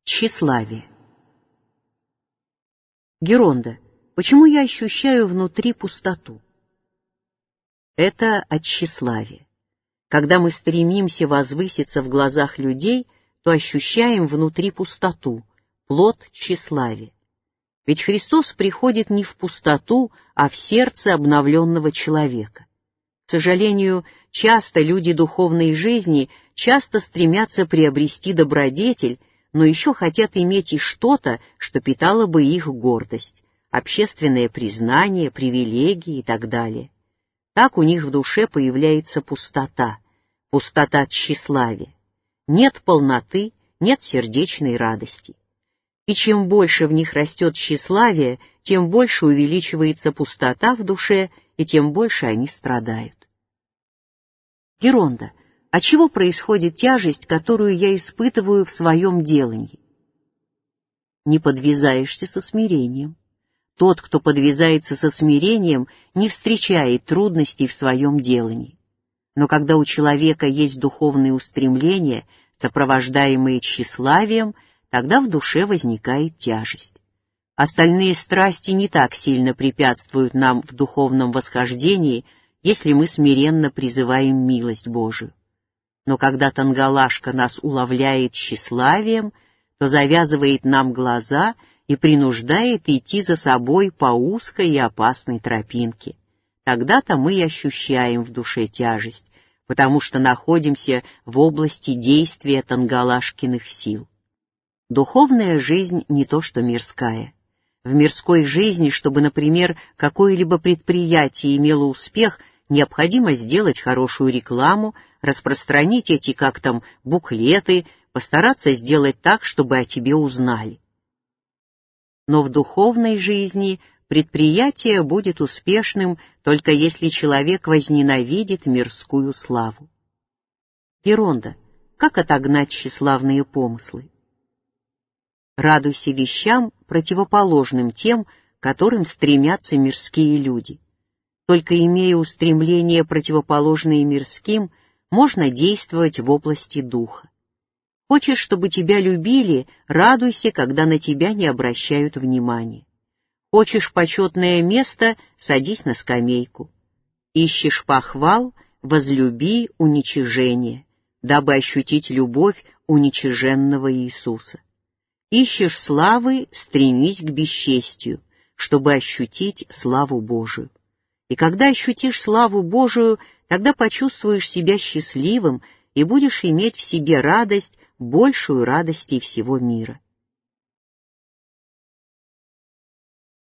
Тщеславие. Геронда, почему я ощущаю внутри пустоту? Это от тщеславия. Когда мы стремимся возвыситься в глазах людей, то ощущаем внутри пустоту, плод тщеславия. Ведь Христос приходит не в пустоту, а в сердце обновленного человека. К сожалению, часто люди духовной жизни часто стремятся приобрести добродетель, но еще хотят иметь и что-то, что питало бы их гордость, общественное признание, привилегии и так далее. Так у них в душе появляется пустота, пустота тщеславия. Нет полноты, нет сердечной радости. И чем больше в них растет тщеславие, тем больше увеличивается пустота в душе, и тем больше они страдают. Геронда, от чего происходит тяжесть, которую я испытываю в своем делании? Не подвязаешься со смирением. Тот, кто подвязается со смирением, не встречает трудностей в своем делании. Но когда у человека есть духовные устремления, сопровождаемые тщеславием, тогда в душе возникает тяжесть. Остальные страсти не так сильно препятствуют нам в духовном восхождении, если мы смиренно призываем милость Божию. Но когда Тангалашка нас уловляет тщеславием, то завязывает нам глаза и принуждает идти за собой по узкой и опасной тропинке. Тогда-то мы и ощущаем в душе тяжесть, потому что находимся в области действия Тангалашкиных сил. Духовная жизнь не то что мирская. В мирской жизни, чтобы, например, какое-либо предприятие имело успех, необходимо сделать хорошую рекламу, распространить эти, как там, буклеты, постараться сделать так, чтобы о тебе узнали. Но в духовной жизни предприятие будет успешным, только если человек возненавидит мирскую славу. Геронда, как отогнать тщеславные помыслы? Радуйся вещам, противоположным тем, которым стремятся мирские люди. Только имея устремления, противоположные мирским, можно действовать в области духа. Хочешь, чтобы тебя любили, радуйся, когда на тебя не обращают внимания. Хочешь почетное место, садись на скамейку. Ищешь похвал, возлюби уничижение, дабы ощутить любовь уничиженного Иисуса. Ищешь славы, стремись к бесчестию, чтобы ощутить славу Божию. И когда ощутишь славу Божию, тогда почувствуешь себя счастливым и будешь иметь в себе радость, большую радости всего мира.